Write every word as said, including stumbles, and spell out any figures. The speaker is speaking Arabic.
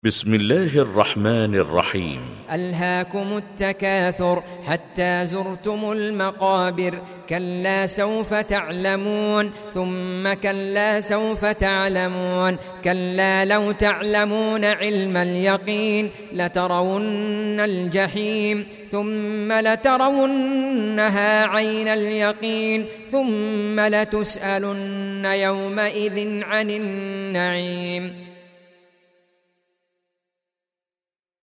بسم الله الرحمن الرحيم. ألهاكم التكاثر حتى زرتم المقابر، كلا سوف تعلمون ثم كلا سوف تعلمون، كلا لو تعلمون علم اليقين لترون الجحيم ثم لترونها عين اليقين ثم لتسألن يومئذ عن النعيم.